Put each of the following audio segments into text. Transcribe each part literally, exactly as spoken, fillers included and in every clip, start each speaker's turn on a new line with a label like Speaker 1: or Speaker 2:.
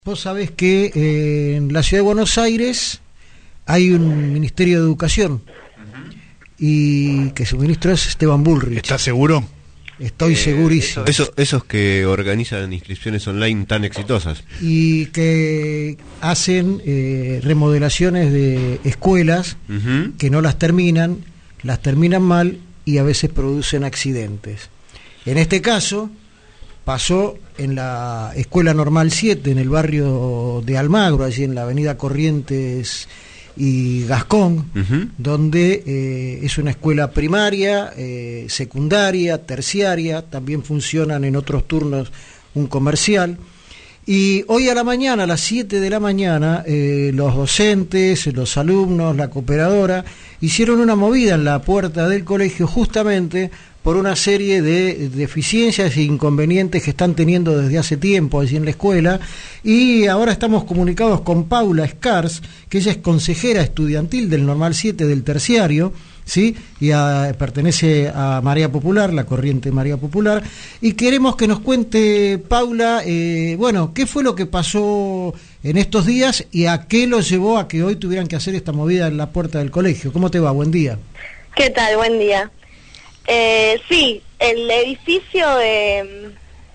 Speaker 1: Vos sabés que eh, en la ciudad de Buenos Aires hay un Ministerio de Educación uh-huh. y que su ministro es Esteban Bullrich.
Speaker 2: ¿Estás seguro?
Speaker 1: Estoy eh, segurísimo.
Speaker 3: Eso, eso, esos que organizan inscripciones online tan exitosas.
Speaker 1: Y que hacen eh, remodelaciones de escuelas uh-huh. que no las terminan, las terminan mal y a veces producen accidentes. En este caso pasó en la Escuela Normal siete, en el barrio de Almagro, allí en la avenida Corrientes y Gascón, uh-huh. donde eh, es una escuela primaria, eh, secundaria, terciaria, también funcionan en otros turnos un comercial. Y hoy a la mañana, a las siete de la mañana, eh, los docentes, los alumnos, la cooperadora, hicieron una movida en la puerta del colegio justamente por una serie de deficiencias e inconvenientes que están teniendo desde hace tiempo allí en la escuela, y ahora estamos comunicados con Paula Scars, que ella es consejera estudiantil del Normal siete del terciario, ¿sí? y a, pertenece a Marea Popular, la corriente Marea Popular, y queremos que nos cuente, Paula, eh, bueno, qué fue lo que pasó en estos días y a qué los llevó a que hoy tuvieran que hacer esta movida en la puerta del colegio. ¿Cómo te va? Buen día.
Speaker 4: ¿Qué tal? Buen día. Eh, sí, el edificio de,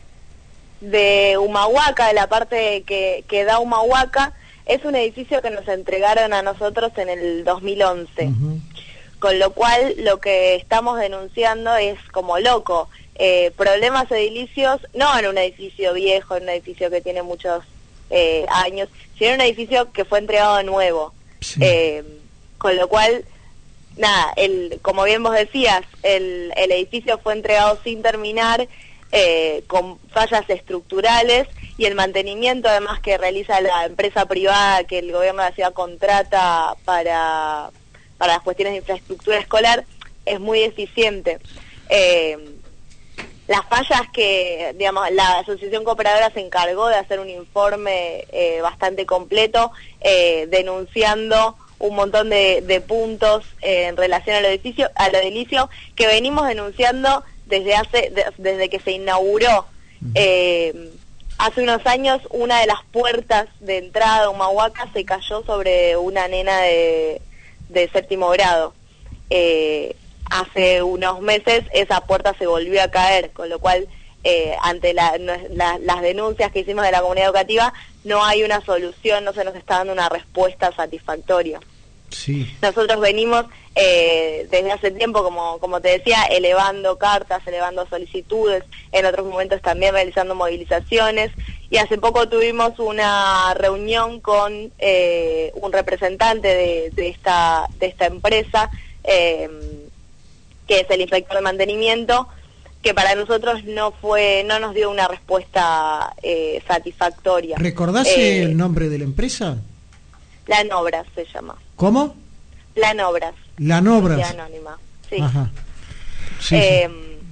Speaker 4: de Humahuaca, de la parte que, que da Humahuaca, es un edificio que nos entregaron a nosotros en el dos mil once. Uh-huh. Con lo cual lo que estamos denunciando es como loco, eh, problemas edilicios, no en un edificio viejo, en un edificio que tiene muchos eh, años, sino en un edificio que fue entregado de nuevo. Sí. Eh, con lo cual... Nada, el, como bien vos decías, el, el edificio fue entregado sin terminar, eh, con fallas estructurales, y el mantenimiento además que realiza la empresa privada que el gobierno de la ciudad contrata para, para las cuestiones de infraestructura escolar es muy eficiente. Eh, las fallas que, digamos, la Asociación Cooperadora se encargó de hacer un informe eh, bastante completo, eh, denunciando un montón de, de puntos eh, en relación al edificio, al edilicio, que venimos denunciando desde hace, de, desde que se inauguró. Eh, hace unos años una de las puertas de entrada de Humahuaca se cayó sobre una nena de, de séptimo grado. Eh, hace unos meses esa puerta se volvió a caer, con lo cual eh, ante la, la, las denuncias que hicimos de la comunidad educativa no hay una solución, no se nos está dando una respuesta satisfactoria.
Speaker 1: Sí. Nosotros
Speaker 4: venimos eh, desde hace tiempo, como, como te decía, elevando cartas, elevando solicitudes, en otros momentos también realizando movilizaciones, y hace poco tuvimos una reunión con eh, un representante de, de, esta, de esta empresa, eh, que es el inspector de mantenimiento, que para nosotros no fue, no nos dio una respuesta eh, satisfactoria.
Speaker 1: ¿Recordás eh, el nombre de la empresa?
Speaker 4: Planobras se llama.
Speaker 1: ¿Cómo?
Speaker 4: Planobras.
Speaker 1: Planobras.
Speaker 4: Anónima. Sí.
Speaker 1: Ajá. Sí,
Speaker 4: eh,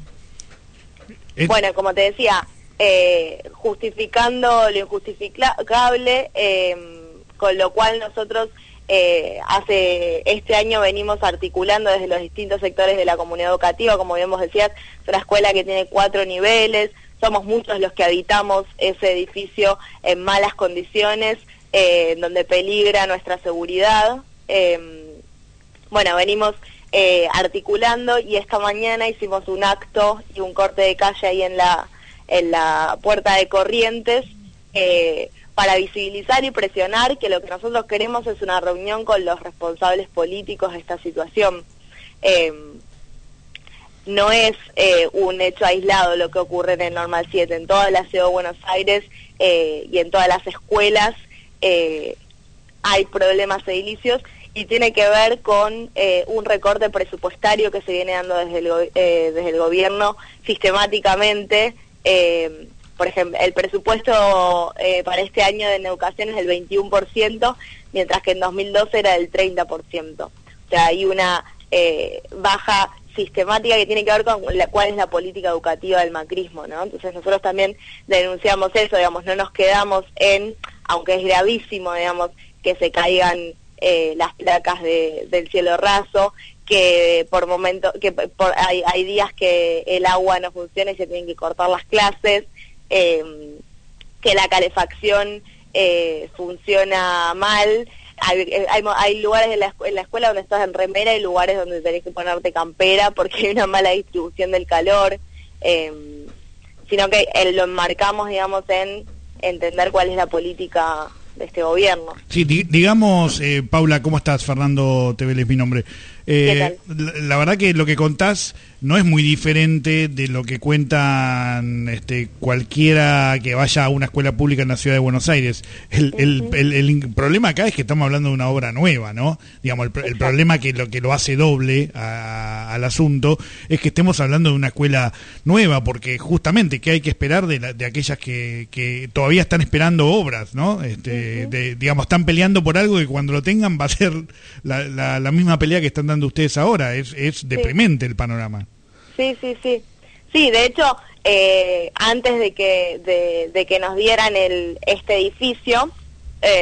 Speaker 2: sí.
Speaker 4: Bueno, como te decía, eh, justificando lo injustificable, eh, con lo cual nosotros eh, hace este año venimos articulando desde los distintos sectores de la comunidad educativa. Como bien vos decías, es una escuela que tiene cuatro niveles, somos muchos los que habitamos ese edificio en malas condiciones, eh, donde peligra nuestra seguridad. Eh, bueno, venimos eh, articulando, y esta mañana hicimos un acto y un corte de calle ahí en la, en la puerta de Corrientes, eh, para visibilizar y presionar que lo que nosotros queremos es una reunión con los responsables políticos de esta situación. Eh, no es eh, un hecho aislado lo que ocurre en el Normal siete, en toda la ciudad de Buenos Aires eh, y en todas las escuelas eh, hay problemas edilicios, y tiene que ver con eh, un recorte presupuestario que se viene dando desde el, eh, desde el gobierno sistemáticamente. Eh, por ejemplo, el presupuesto eh, para este año en educación es del veintiuno por ciento, mientras que en dos mil doce era del treinta por ciento. O sea, hay una eh, baja sistemática que tiene que ver con la, cuál es la política educativa del macrismo, ¿no? Entonces nosotros también denunciamos eso, digamos, no nos quedamos en, aunque es gravísimo, digamos, que se caigan eh, las placas de, del cielo raso, que por momento, que por, hay, hay días que el agua no funciona y se tienen que cortar las clases, eh, que la calefacción eh, funciona mal. Hay, hay, hay lugares en la, en la escuela donde estás en remera y lugares donde tenés que ponerte campera porque hay una mala distribución del calor, eh, sino que eh, lo enmarcamos, digamos, en entender cuál es la política de este gobierno.
Speaker 2: Sí, di digamos, eh, Paula, ¿cómo estás? Fernando Tevel es mi nombre. Eh, la, la verdad que lo que contás no es muy diferente de lo que cuentan este, cualquiera que vaya a una escuela pública en la ciudad de Buenos Aires. El, uh-huh. el, el, el problema acá es que estamos hablando de una obra nueva, ¿no? Digamos, el, el problema que lo que lo hace doble a, al asunto es que estemos hablando de una escuela nueva, porque justamente, ¿qué hay que esperar de, la, de aquellas que, que todavía están esperando obras, ¿no? Este, uh-huh. de, digamos, están peleando por algo que cuando lo tengan va a ser la, la, la misma pelea que están dando ustedes ahora. Es, es deprimente sí. el panorama.
Speaker 4: Sí, sí, sí. Sí, de hecho, eh, antes de que de, de que nos dieran el este edificio, eh,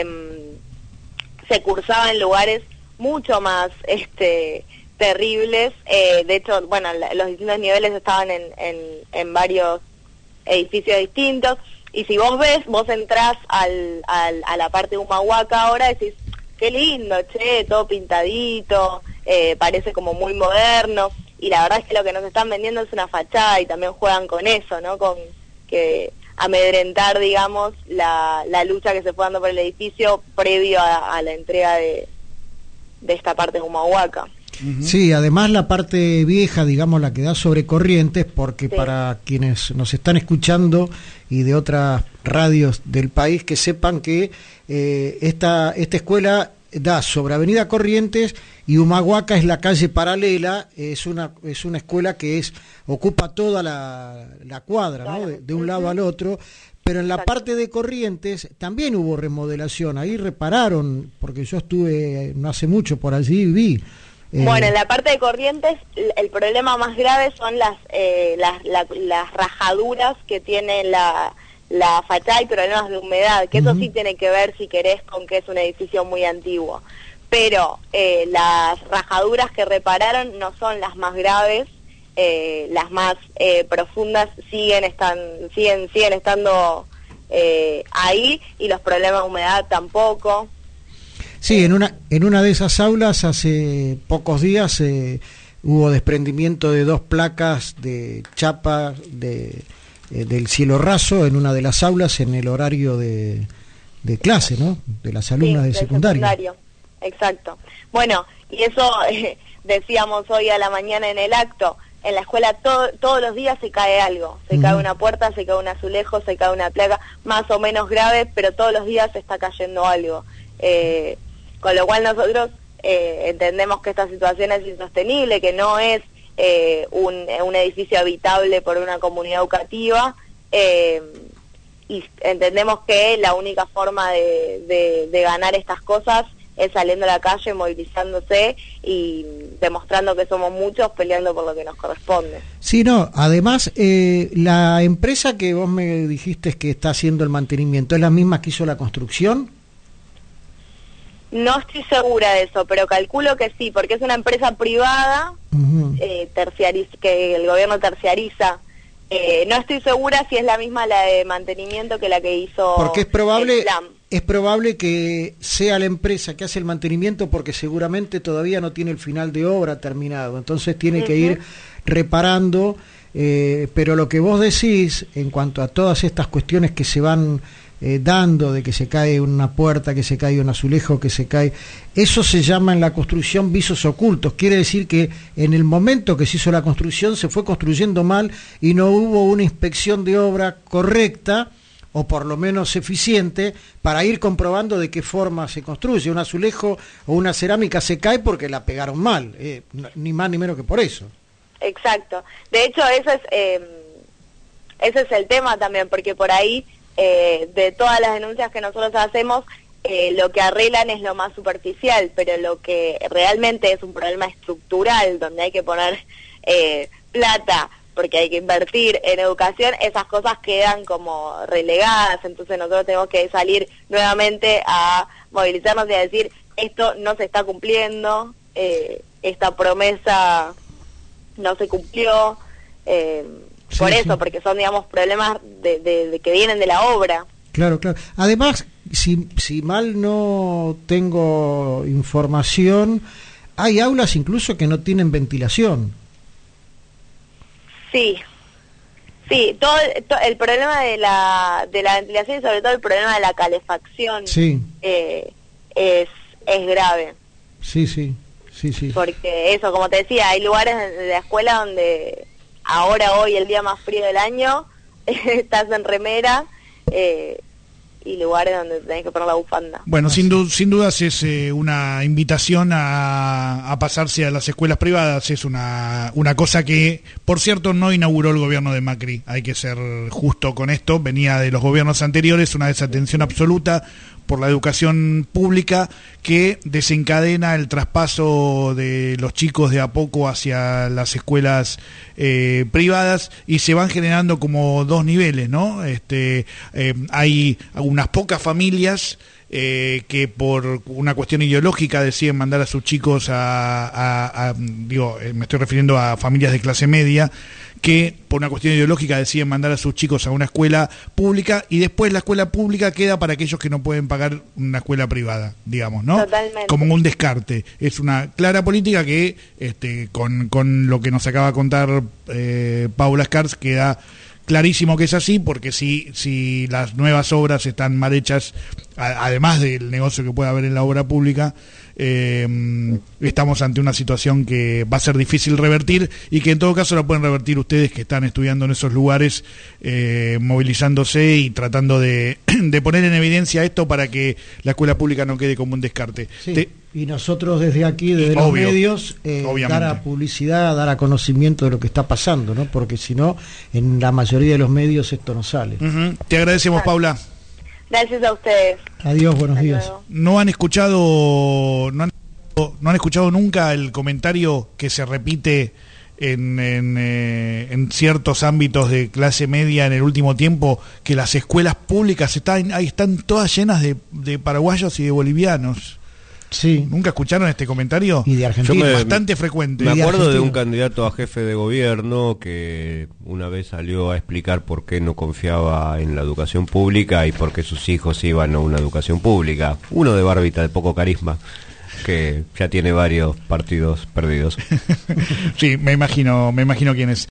Speaker 4: se cursaba en lugares mucho más este terribles. Eh, de hecho, bueno, la, los distintos niveles estaban en, en, en varios edificios distintos. Y si vos ves, vos entrás al, al, a la parte de Humahuaca ahora, decís, qué lindo, che, todo pintadito, eh, parece como muy moderno. Y la verdad es que lo que nos están vendiendo es una fachada y también juegan con eso, ¿no? Con que amedrentar, digamos, la, la lucha que se fue dando por el edificio previo a, a la entrega de, de esta parte de Humahuaca.
Speaker 1: Uh-huh. Sí, además la parte vieja, digamos, la que da sobre Corrientes, porque sí. para quienes nos están escuchando y de otras radios del país, que sepan que eh, esta, esta escuela da sobre Avenida Corrientes y Humahuaca es la calle paralela. Es una es una escuela que es ocupa toda la, la cuadra, claro. ¿no? de, de un uh-huh. lado al otro, pero en la Exacto. parte de Corrientes también hubo remodelación. Ahí repararon, porque yo estuve no hace mucho por allí y vi.
Speaker 4: Eh, bueno, en la parte de Corrientes el problema más grave son las eh, las, la, las rajaduras que tiene la la fachada y problemas de humedad, que uh-huh. eso sí tiene que ver, si querés, con que es un edificio muy antiguo. Pero eh, las rajaduras que repararon no son las más graves, eh, las más eh, profundas siguen están siguen siguen estando eh, ahí, y los problemas de humedad tampoco.
Speaker 1: Sí, en una en una de esas aulas hace pocos días eh, hubo desprendimiento de dos placas de chapa de eh, del cielo raso en una de las aulas en el horario de, de clase, ¿no? De las alumnas sí, de secundario. secundario.
Speaker 4: Exacto. Bueno, y eso eh, decíamos hoy a la mañana en el acto. En la escuela todo, todos los días se cae algo. Se uh-huh. cae una puerta, se cae un azulejo, se cae una placa, más o menos grave, pero todos los días se está cayendo algo. Eh, con lo cual nosotros eh, entendemos que esta situación es insostenible, que no es eh, un, un edificio habitable por una comunidad educativa, eh, y entendemos que la única forma de, de, de ganar estas cosas es saliendo a la calle, movilizándose y demostrando que somos muchos peleando por lo que nos corresponde.
Speaker 1: Sí, no, además eh, la empresa que vos me dijiste que está haciendo el mantenimiento, ¿es la misma que hizo la construcción?
Speaker 4: No estoy segura de eso, pero calculo que sí, porque es una empresa privada uh-huh. eh, terciariz que el gobierno terciariza. Eh, no estoy segura si es la misma la de mantenimiento que la que hizo.
Speaker 1: Porque es probable, es probable que sea la empresa que hace el mantenimiento, porque seguramente todavía no tiene el final de obra terminado, entonces tiene uh-huh. que ir reparando. Eh, pero lo que vos decís en cuanto a todas estas cuestiones que se van Eh, dando, de que se cae una puerta, que se cae un azulejo, que se cae, eso se llama en la construcción visos ocultos. Quiere decir que en el momento que se hizo la construcción se fue construyendo mal y no hubo una inspección de obra correcta, o por lo menos eficiente, para ir comprobando de qué forma se construye. Un azulejo o una cerámica se cae porque la pegaron mal, eh, ni más ni menos que por eso.
Speaker 4: Exacto. De hecho, ese es eh, ese es el tema también, porque por ahí Eh, de todas las denuncias que nosotros hacemos, eh, lo que arreglan es lo más superficial, pero lo que realmente es un problema estructural, donde hay que poner eh, plata, porque hay que invertir en educación, esas cosas quedan como relegadas. Entonces nosotros tenemos que salir nuevamente a movilizarnos y a decir, esto no se está cumpliendo, eh, esta promesa no se cumplió, eh, Sí, por eso, sí. porque son, digamos, problemas de, de, de que vienen de la obra.
Speaker 1: Claro, claro. Además, si, si mal no tengo información, hay aulas incluso que no tienen ventilación.
Speaker 4: Sí, sí, todo, todo el problema de la de la ventilación y sobre todo el problema de la calefacción
Speaker 1: sí.
Speaker 4: eh, es, es grave.
Speaker 1: Sí, sí, sí, sí.
Speaker 4: Porque eso, como te decía, hay lugares de la escuela donde ahora, hoy, el día más frío del año, estás en remera, eh, y lugares donde tenés que poner la bufanda.
Speaker 2: Bueno, sin, du sin dudas es eh, una invitación a, a pasarse a las escuelas privadas, es una, una cosa que, por cierto, no inauguró el gobierno de Macri, hay que ser justo con esto, venía de los gobiernos anteriores, una desatención absoluta por la educación pública que desencadena el traspaso de los chicos de a poco hacia las escuelas eh, privadas y se van generando como dos niveles, ¿no? Este, eh, hay unas pocas familias eh, que por una cuestión ideológica deciden mandar a sus chicos a, a, a digo, me estoy refiriendo a familias de clase media, que por una cuestión ideológica deciden mandar a sus chicos a una escuela pública y después la escuela pública queda para aquellos que no pueden pagar una escuela privada, digamos, ¿no?
Speaker 4: Totalmente.
Speaker 2: Como un descarte. Es una clara política que, este, con, con lo que nos acaba de contar eh, Paula Scars, queda clarísimo que es así, porque si, si las nuevas obras están mal hechas, a, además del negocio que puede haber en la obra pública, eh, estamos ante una situación que va a ser difícil revertir y que en todo caso la pueden revertir ustedes que están estudiando en esos lugares, eh, movilizándose y tratando de, de poner en evidencia esto para que la escuela pública no quede como un descarte.
Speaker 1: Sí.
Speaker 2: Te,
Speaker 1: y nosotros desde aquí, desde los
Speaker 2: obvio,
Speaker 1: medios, eh, dar a publicidad, dar a conocimiento de lo que está pasando, ¿no? Porque si no, en la mayoría de los medios esto no sale.
Speaker 2: Uh-huh. Te agradecemos, Paula.
Speaker 4: Gracias a ustedes.
Speaker 1: Adiós, buenos
Speaker 4: Hasta
Speaker 1: días.
Speaker 4: luego.
Speaker 2: ¿No han escuchado no han, no han escuchado nunca el comentario que se repite en, en, eh, en ciertos ámbitos de clase media en el último tiempo, que las escuelas públicas están, ahí están todas llenas de, de paraguayos y de bolivianos?
Speaker 1: Sí.
Speaker 2: ¿Nunca escucharon este comentario?
Speaker 1: Y de Argentina.
Speaker 3: Me-
Speaker 2: Bastante frecuente.
Speaker 3: Me
Speaker 1: de
Speaker 3: acuerdo de
Speaker 1: Argentina.
Speaker 3: un candidato a jefe de gobierno que una vez salió a explicar por qué no confiaba en la educación pública y por qué sus hijos iban a una educación pública. Uno de barbita, de poco carisma, que ya tiene varios partidos perdidos.
Speaker 2: Sí, me imagino, me imagino quién es.